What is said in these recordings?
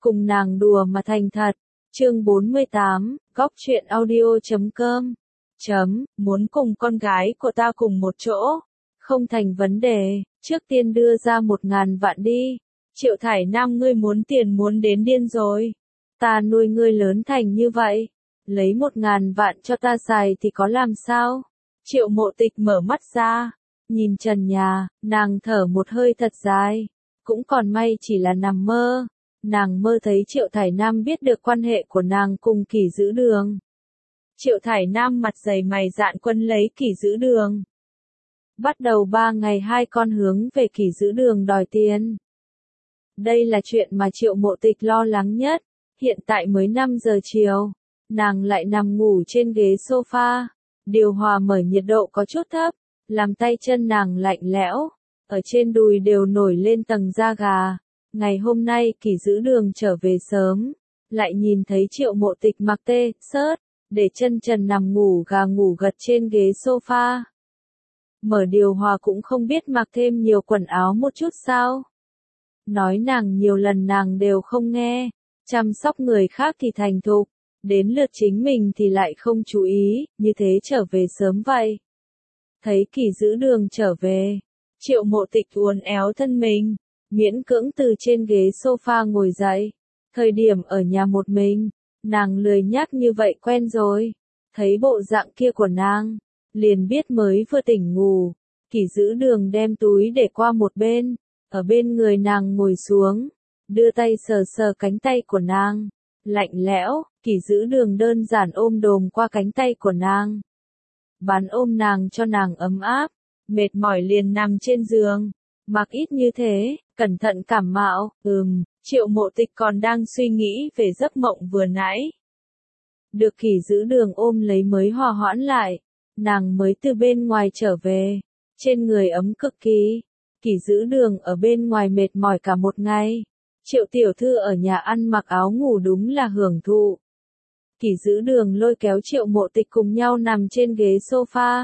cùng nàng đùa mà thành thật. Chương 48, Góc truyện audio.com. Muốn cùng con gái của ta cùng một chỗ? Không thành vấn đề, trước tiên đưa ra 1.000 vạn đi. Triệu Thải Nam, ngươi muốn tiền muốn đến điên rồi. Ta nuôi ngươi lớn thành như vậy, lấy 1.000 vạn cho ta xài thì có làm sao? Triệu Mộ Tịch mở mắt ra, nhìn trần nhà, nàng thở một hơi thật dài. Cũng còn may chỉ là nằm mơ. Nàng mơ thấy Triệu Thải Nam biết được quan hệ của nàng cùng Kỷ Giữ Đường. Triệu Thải Nam mặt dày mày dạn quân lấy Kỷ Giữ Đường. Bắt đầu 3 ngày hai con hướng về Kỷ Giữ Đường đòi tiền. Đây là chuyện mà Triệu Mộ Tịch lo lắng nhất. Hiện tại mới 5 giờ chiều, nàng lại nằm ngủ trên ghế sofa. Điều hòa mở nhiệt độ có chút thấp, làm tay chân nàng lạnh lẽo, ở trên đùi đều nổi lên tầng da gà. Ngày hôm nay Kỷ Giữ Đường trở về sớm, lại nhìn thấy Triệu Mộ Tịch mặc t-shirt, để chân trần nằm ngủ gà ngủ gật trên ghế sofa. Mở điều hòa cũng không biết mặc thêm nhiều quần áo một chút sao. Nói nàng nhiều lần nàng đều không nghe, chăm sóc người khác thì thành thục, đến lượt chính mình thì lại không chú ý, như thế trở về sớm vậy. Thấy Kỷ Giữ Đường trở về, Triệu Mộ Tịch uốn éo thân mình, miễn cưỡng từ trên ghế sofa ngồi dậy. Thời điểm ở nhà một mình, nàng lười nhác như vậy quen rồi. Thấy bộ dạng kia của nàng, liền biết mới vừa tỉnh ngủ. Kỷ Giữ Đường đem túi để qua một bên, ở bên người nàng ngồi xuống, đưa tay sờ sờ cánh tay của nàng. Lạnh lẽo, Kỷ Giữ Đường đơn giản ôm đồm qua cánh tay của nàng. Bán ôm nàng cho nàng ấm áp, mệt mỏi liền nằm trên giường. Mặc ít như thế, cẩn thận cảm mạo. Triệu Mộ Tịch còn đang suy nghĩ về giấc mộng vừa nãy. Được Kỷ Giữ Đường ôm lấy mới hòa hoãn lại. Nàng mới từ bên ngoài trở về, trên người ấm cực kỳ. Kỷ Giữ Đường ở bên ngoài mệt mỏi cả một ngày. Triệu tiểu thư ở nhà ăn mặc áo ngủ đúng là hưởng thụ. Kỷ Giữ Đường lôi kéo Triệu Mộ Tịch cùng nhau nằm trên ghế sofa.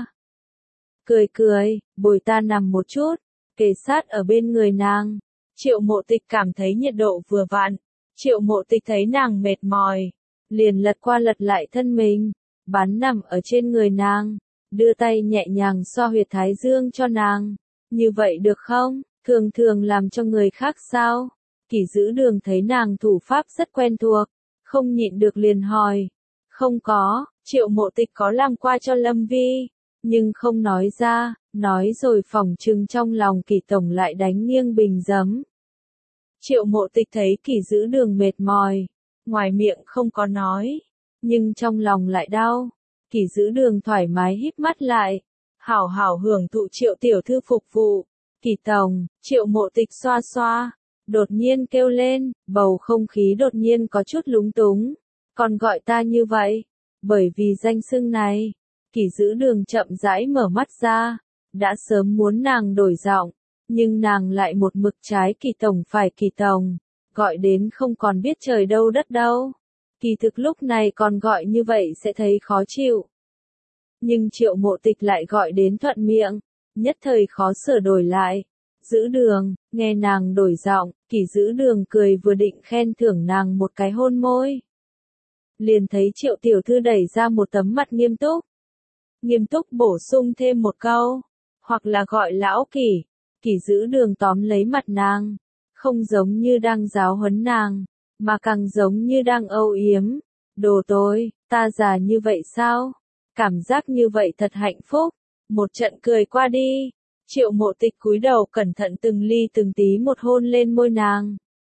Cười, bồi ta nằm một chút, kề sát ở bên người nàng. Triệu Mộ Tịch cảm thấy nhiệt độ vừa vặn. Triệu Mộ Tịch thấy nàng mệt mỏi, liền lật qua lật lại thân mình, bắn nằm ở trên người nàng, đưa tay nhẹ nhàng xoa huyệt thái dương cho nàng. Như vậy được không? Thường làm cho người khác sao? Kỷ Giữ Đường thấy nàng thủ pháp rất quen thuộc, không nhịn được liền hỏi. Không có, Triệu Mộ Tịch có làm qua cho Lâm Vi, nhưng không nói ra, nói rồi phỏng chừng trong lòng Kỷ tổng lại đánh nghiêng bình giấm. Triệu Mộ Tịch thấy Kỷ Giữ Đường mệt mỏi, ngoài miệng không có nói, nhưng trong lòng lại đau. Kỷ Giữ Đường thoải mái híp mắt lại, hảo hảo hưởng thụ Triệu tiểu thư phục vụ. Kỷ tổng, Triệu Mộ Tịch xoa xoa, đột nhiên kêu lên, bầu không khí đột nhiên có chút lúng túng. Còn gọi ta như vậy, bởi vì danh xưng này. Kỷ Giữ Đường chậm rãi mở mắt ra, đã sớm muốn nàng đổi giọng, nhưng nàng lại một mực trái Kỷ tổng phải Kỷ tổng, gọi đến không còn biết trời đâu đất đâu. Kỳ thực lúc này còn gọi như vậy sẽ thấy khó chịu. Nhưng Triệu Mộ Tịch lại gọi đến thuận miệng, nhất thời khó sửa đổi lại. Giữ Đường, nghe nàng đổi giọng, Kỷ Giữ Đường cười vừa định khen thưởng nàng một cái hôn môi. Liền thấy Triệu tiểu thư đẩy ra một tấm mặt nghiêm túc. Nghiêm túc bổ sung thêm một câu, hoặc là gọi lão Kỷ. Kỷ Giữ Đường tóm lấy mặt nàng, không giống như đang giáo huấn nàng, mà càng giống như đang âu yếm. Đồ tối, ta già như vậy sao? Cảm giác như vậy thật hạnh phúc. Một trận cười qua đi. Triệu Mộ Tịch cúi đầu cẩn thận từng ly từng tí một hôn lên môi nàng.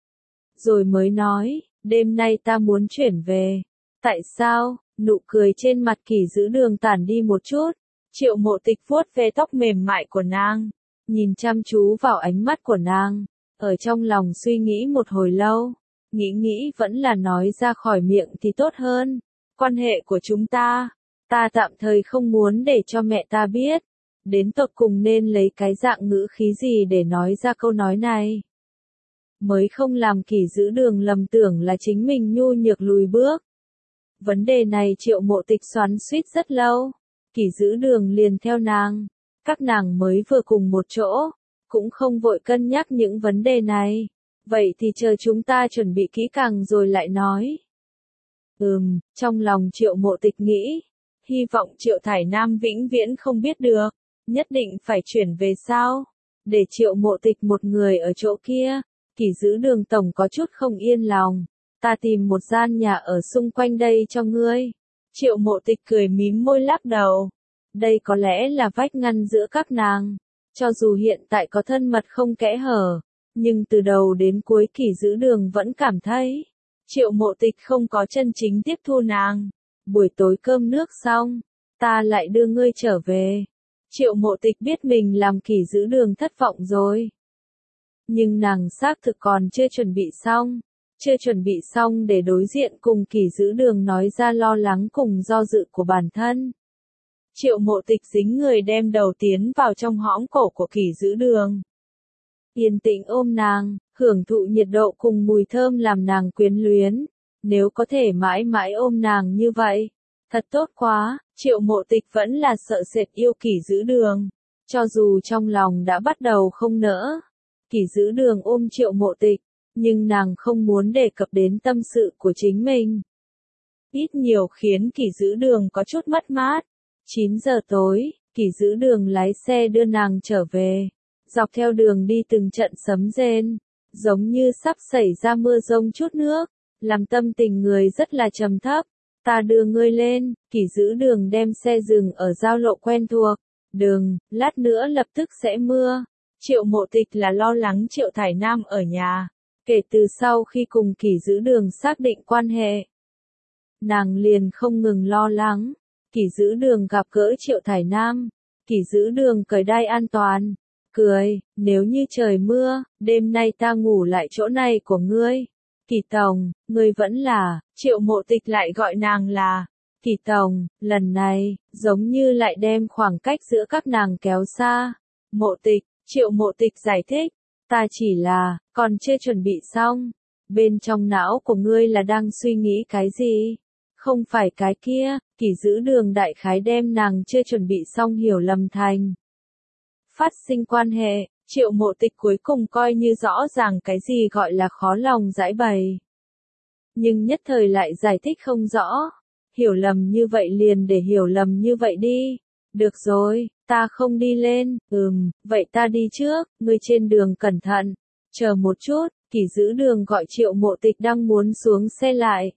Rồi mới nói, đêm nay ta muốn chuyển về. Tại sao? Nụ cười trên mặt Kỷ Giữ Đường tản đi một chút. Triệu Mộ Tịch vuốt ve tóc mềm mại của nàng, nhìn chăm chú vào ánh mắt của nàng, ở trong lòng suy nghĩ một hồi lâu. Nghĩ vẫn là nói ra khỏi miệng thì tốt hơn. Quan hệ của chúng ta tạm thời không muốn để cho mẹ ta biết. Đến tột cùng nên lấy cái dạng ngữ khí gì để nói ra câu nói này, mới không làm Kỷ Giữ Đường lầm tưởng là chính mình nhu nhược lùi bước. Vấn đề này Triệu Mộ Tịch xoắn xuýt rất lâu. Kỷ Giữ Đường liền theo nàng. Các nàng mới vừa cùng một chỗ, cũng không vội cân nhắc những vấn đề này. Vậy thì chờ chúng ta chuẩn bị kỹ càng rồi lại nói. Trong lòng Triệu Mộ Tịch nghĩ, hy vọng Triệu Thải Nam vĩnh viễn không biết được, nhất định phải chuyển về sao, để Triệu Mộ Tịch một người ở chỗ kia. Kỷ Giữ Đường tổng có chút không yên lòng, ta tìm một gian nhà ở xung quanh đây cho ngươi. Triệu Mộ Tịch cười mím môi lắc đầu, đây có lẽ là vách ngăn giữa các nàng, cho dù hiện tại có thân mật không kẽ hở, nhưng từ đầu đến cuối Kỷ Giữ Đường vẫn cảm thấy Triệu Mộ Tịch không có chân chính tiếp thu nàng. Buổi tối cơm nước xong, ta lại đưa ngươi trở về. Triệu Mộ Tịch biết mình làm Kỷ Giữ Đường thất vọng rồi. Nhưng nàng xác thực còn chưa chuẩn bị xong để đối diện cùng Kỷ Giữ Đường nói ra lo lắng cùng do dự của bản thân. Triệu Mộ Tịch dính người đem đầu tiến vào trong hõm cổ của Kỷ Giữ Đường. Yên tĩnh ôm nàng, hưởng thụ nhiệt độ cùng mùi thơm làm nàng quyến luyến. Nếu có thể mãi mãi ôm nàng như vậy, thật tốt quá. Triệu Mộ Tịch vẫn là sợ sệt yêu Kỷ Giữ Đường, cho dù trong lòng đã bắt đầu không nỡ. Kỷ Giữ Đường ôm Triệu Mộ Tịch, nhưng nàng không muốn đề cập đến tâm sự của chính mình. Ít nhiều khiến Kỷ Giữ Đường có chút mất mát. 9 giờ tối, Kỷ Giữ Đường lái xe đưa nàng trở về. Dọc theo đường đi từng trận sấm rền, giống như sắp xảy ra mưa rông chút nước, làm tâm tình người rất là trầm thấp. Ta đưa ngươi lên. Kỷ Giữ Đường đem xe dừng ở giao lộ quen thuộc. Đừng, lát nữa lập tức sẽ mưa. Triệu Mộ Tịch là lo lắng Triệu Thải Nam ở nhà. Kể từ sau khi cùng Kỷ Giữ Đường xác định quan hệ, nàng liền không ngừng lo lắng. Kỷ Giữ Đường gặp gỡ Triệu Thải Nam. Kỷ Giữ Đường cởi đai an toàn, cười, nếu như trời mưa, đêm nay ta ngủ lại chỗ này của ngươi. Kỷ Tổng, ngươi vẫn là. Triệu Mộ Tịch lại gọi nàng là Kỷ Tổng, lần này, giống như lại đem khoảng cách giữa các nàng kéo xa. Mộ Tịch, Triệu Mộ Tịch giải thích, ta chỉ là, còn chưa chuẩn bị xong. Bên trong não của ngươi là đang suy nghĩ cái gì? Không phải cái kia. Kỷ Giữ Đường đại khái đem nàng chưa chuẩn bị xong hiểu lầm thành phát sinh quan hệ. Triệu Mộ Tịch cuối cùng coi như rõ ràng cái gì gọi là khó lòng giải bày, nhưng nhất thời lại giải thích không rõ. Hiểu lầm như vậy liền để hiểu lầm như vậy đi. Được rồi, ta không đi lên. Vậy ta đi trước, ngươi trên đường cẩn thận. Chờ một chút. Kỷ Giữ Đường gọi Triệu Mộ Tịch đang muốn xuống xe lại,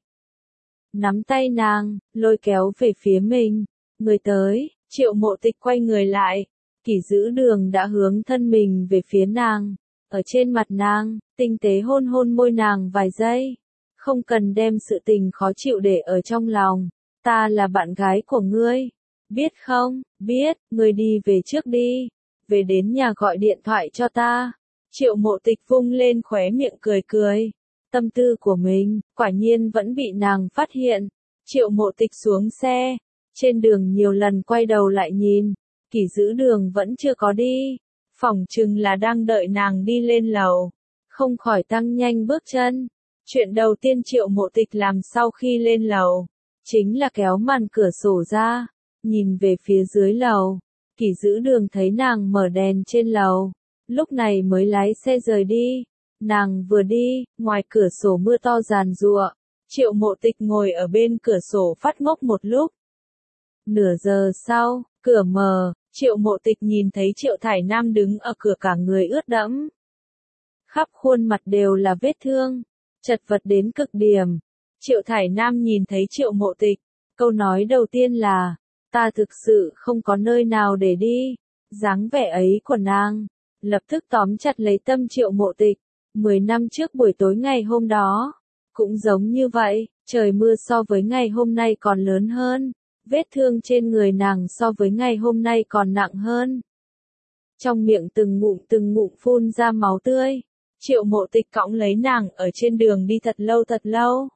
nắm tay nàng, lôi kéo về phía mình. Người tới. Triệu Mộ Tịch quay người lại. Kỷ Giữ Đường đã hướng thân mình về phía nàng, ở trên mặt nàng, tinh tế hôn hôn môi nàng vài giây. Không cần đem sự tình khó chịu để ở trong lòng. Ta là bạn gái của ngươi. Biết không? Biết. Ngươi đi về trước đi. Về đến nhà gọi điện thoại cho ta. Triệu Mộ Tịch vung lên khóe miệng cười cười. Tâm tư của mình, quả nhiên vẫn bị nàng phát hiện. Triệu Mộ Tịch xuống xe. Trên đường nhiều lần quay đầu lại nhìn. Kỷ Giữ Đường vẫn chưa có đi. Phỏng chừng là đang đợi nàng đi lên lầu. Không khỏi tăng nhanh bước chân. Chuyện đầu tiên Triệu Mộ Tịch làm sau khi lên lầu, chính là kéo màn cửa sổ ra, nhìn về phía dưới lầu. Kỷ Giữ Đường thấy nàng mở đèn trên lầu, lúc này mới lái xe rời đi. Nàng vừa đi, ngoài cửa sổ mưa to giàn giụa. Triệu Mộ Tịch ngồi ở bên cửa sổ phát ngốc một lúc. Nửa giờ sau, cửa mở, Triệu Mộ Tịch nhìn thấy Triệu Thải Nam đứng ở cửa cả người ướt đẫm. Khắp khuôn mặt đều là vết thương, chật vật đến cực điểm. Triệu Thải Nam nhìn thấy Triệu Mộ Tịch, câu nói đầu tiên là, ta thực sự không có nơi nào để đi. Dáng vẻ ấy của nàng, lập tức tóm chặt lấy tâm Triệu Mộ Tịch. 10 năm trước buổi tối ngày hôm đó, cũng giống như vậy, trời mưa so với ngày hôm nay còn lớn hơn. Vết thương trên người nàng so với ngày hôm nay còn nặng hơn. Trong miệng từng ngụm phun ra máu tươi. Triệu Mộ Tịch cõng lấy nàng ở trên đường đi thật lâu.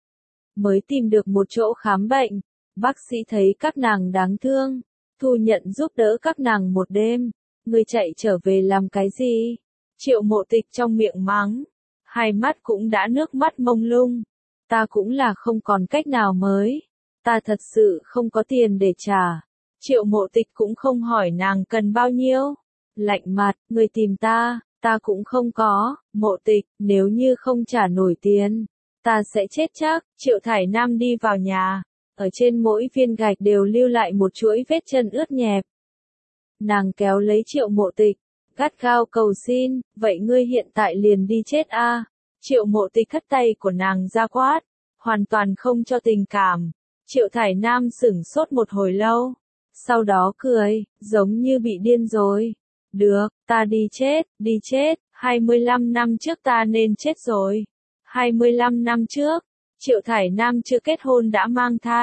Mới tìm được một chỗ khám bệnh. Bác sĩ thấy các nàng đáng thương, thu nhận giúp đỡ các nàng một đêm. Ngươi chạy trở về làm cái gì? Triệu Mộ Tịch trong miệng mắng, hai mắt cũng đã nước mắt mông lung. Ta cũng là không còn cách nào mới. Ta thật sự không có tiền để trả. Triệu Mộ Tịch cũng không hỏi nàng cần bao nhiêu. Lạnh mặt, ngươi tìm ta, Ta cũng không có, Mộ Tịch, nếu như không trả nổi tiền, ta sẽ chết chắc. Triệu Thải Nam đi vào nhà, ở trên mỗi viên gạch đều lưu lại một chuỗi vết chân ướt nhẹp. Nàng kéo lấy Triệu Mộ Tịch, gắt gao cầu xin, vậy ngươi hiện tại liền đi chết a. Triệu Mộ Tịch hất tay của nàng ra quát, hoàn toàn không cho tình cảm. Triệu Thải Nam sửng sốt một hồi lâu, sau đó cười, giống như bị điên rồi. Được, ta đi chết, 25 năm trước ta nên chết rồi. 25 năm trước, Triệu Thải Nam chưa kết hôn đã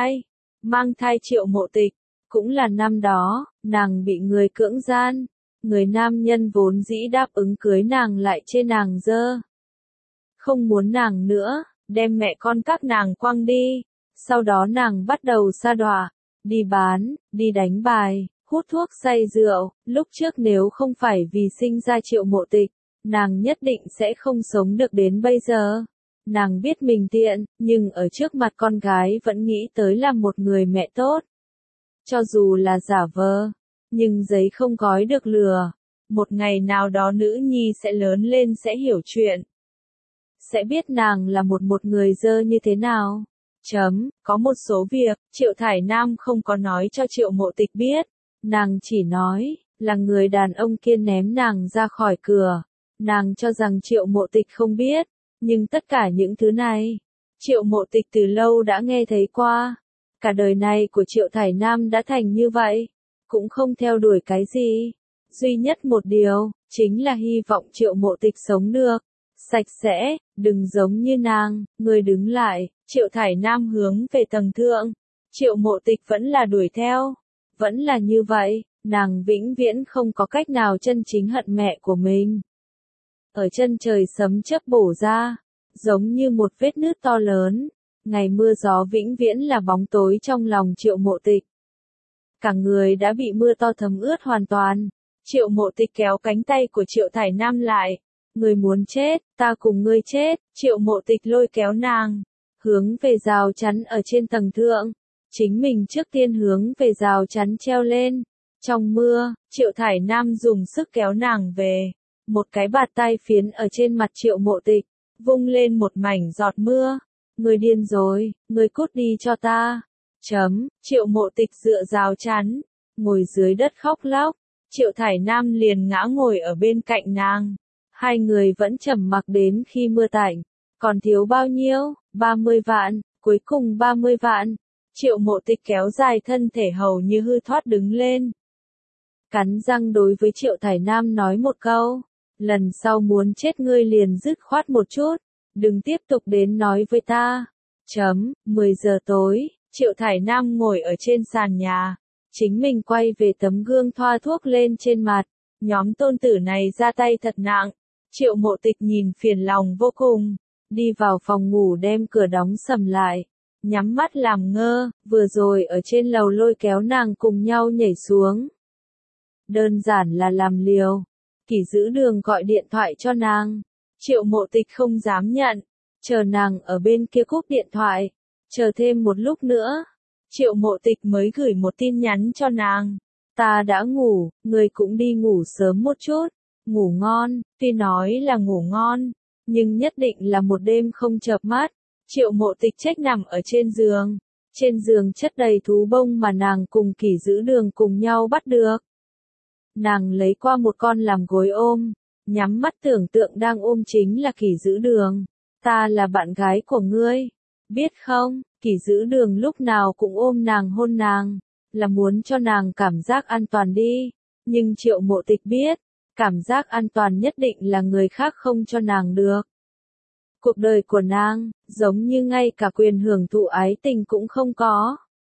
mang thai Triệu Mộ Tịch, cũng là năm đó, nàng bị người cưỡng gian, người nam nhân vốn dĩ đáp ứng cưới nàng lại chê nàng dơ. Không muốn nàng nữa, đem mẹ con các nàng quăng đi, sau đó nàng bắt đầu sa đọa, đi bán, đi đánh bài, hút thuốc say rượu, lúc trước nếu không phải vì sinh ra Triệu Mộ Tịch, nàng nhất định sẽ không sống được đến bây giờ. Nàng biết mình tiện, nhưng ở trước mặt con gái vẫn nghĩ tới là một người mẹ tốt. Cho dù là giả vờ, nhưng giấy không gói được lửa. Một ngày nào đó nữ nhi sẽ lớn lên sẽ hiểu chuyện. Sẽ biết nàng là một người dơ như thế nào. Có một số việc, Triệu Thải Nam không có nói cho Triệu Mộ Tịch biết. Nàng chỉ nói, là người đàn ông kia ném nàng ra khỏi cửa. Nàng cho rằng Triệu Mộ Tịch không biết. Nhưng tất cả những thứ này, Triệu Mộ Tịch từ lâu đã nghe thấy qua. Cả đời này của Triệu Thải Nam đã thành như vậy, cũng không theo đuổi cái gì. Duy nhất một điều, chính là hy vọng Triệu Mộ Tịch sống được, sạch sẽ, đừng giống như nàng. Người đứng lại, Triệu Thải Nam hướng về tầng thượng. Triệu Mộ Tịch vẫn là đuổi theo. Vẫn là như vậy, nàng vĩnh viễn không có cách nào chân chính hận mẹ của mình. Ở chân trời sấm chớp bổ ra, giống như một vết nứt to lớn. Ngày mưa gió vĩnh viễn là bóng tối trong lòng Triệu Mộ Tịch. Cả người đã bị mưa to thấm ướt hoàn toàn. Triệu Mộ Tịch kéo cánh tay của Triệu Thải Nam lại. Người muốn chết, ta cùng ngươi chết. Triệu Mộ Tịch lôi kéo nàng, hướng về rào chắn ở trên tầng thượng. Chính mình trước tiên hướng về rào chắn treo lên. Trong mưa, Triệu Thải Nam dùng sức kéo nàng về. Một cái bạt tay phiến ở trên mặt Triệu Mộ Tịch, vung lên một mảnh giọt mưa. Người điên rồi, người cút đi cho ta. Triệu Mộ Tịch dựa rào chắn, ngồi dưới đất khóc lóc. Triệu Thải Nam liền ngã ngồi ở bên cạnh nàng. Hai người vẫn trầm mặc đến khi mưa tạnh. Còn thiếu bao nhiêu? 30 vạn, cuối cùng 30 vạn. Triệu Mộ Tịch kéo dài thân thể hầu như hư thoát đứng lên. Cắn răng đối với Triệu Thải Nam nói một câu. Lần sau muốn chết ngươi liền dứt khoát một chút. Đừng tiếp tục đến nói với ta. 10 giờ tối, Triệu Thải Nam ngồi ở trên sàn nhà. Chính mình quay về tấm gương thoa thuốc lên trên mặt. Nhóm tôn tử này ra tay thật nặng. Triệu Mộ Tịch nhìn phiền lòng vô cùng. Đi vào phòng ngủ đem cửa đóng sầm lại. Nhắm mắt làm ngơ, vừa rồi ở trên lầu lôi kéo nàng cùng nhau nhảy xuống. Đơn giản là làm liều. Kỷ Giữ Đường gọi điện thoại cho nàng. Triệu Mộ Tịch không dám nhận. Chờ nàng ở bên kia cúp điện thoại. Chờ thêm một lúc nữa. Triệu Mộ Tịch mới gửi một tin nhắn cho nàng. Ta đã ngủ, người cũng đi ngủ sớm một chút. Ngủ ngon, tuy nói là ngủ ngon, nhưng nhất định là một đêm không chợp mắt. Triệu Mộ Tịch trách nằm ở trên giường. Trên giường chất đầy thú bông mà nàng cùng Kỷ Giữ Đường cùng nhau bắt được. Nàng lấy qua một con làm gối ôm, nhắm mắt tưởng tượng đang ôm chính là Kỷ Giữ Đường. Ta là bạn gái của ngươi, biết không? Kỷ Giữ Đường lúc nào cũng ôm nàng hôn nàng, là muốn cho nàng cảm giác an toàn đi. Nhưng Triệu Mộ Tịch biết, cảm giác an toàn nhất định là người khác không cho nàng được. Cuộc đời của nàng, giống như ngay cả quyền hưởng thụ ái tình cũng không có.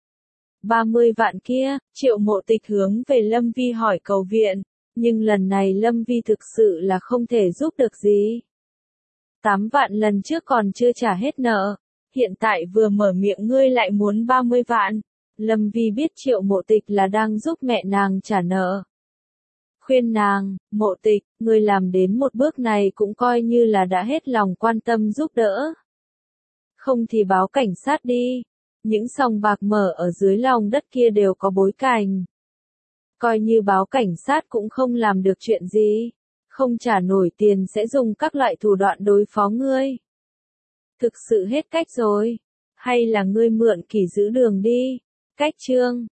30 vạn kia, Triệu Mộ Tịch hướng về Lâm Vi hỏi cầu viện, nhưng lần này Lâm Vi thực sự là không thể giúp được gì. 8 vạn lần trước còn chưa trả hết nợ, hiện tại vừa mở miệng ngươi lại muốn 30 vạn. Lâm Vi biết Triệu Mộ Tịch là đang giúp mẹ nàng trả nợ. Khuyên nàng, Mộ Tịch, ngươi làm đến một bước này cũng coi như là đã hết lòng quan tâm giúp đỡ. Không thì báo cảnh sát đi. Những sòng bạc mở ở dưới lòng đất kia đều có bối cảnh. Coi như báo cảnh sát cũng không làm được chuyện gì. không trả nổi tiền sẽ dùng các loại thủ đoạn đối phó ngươi. Thực sự hết cách rồi. Hay là ngươi mượn Kỷ giữ đường đi. Cách chương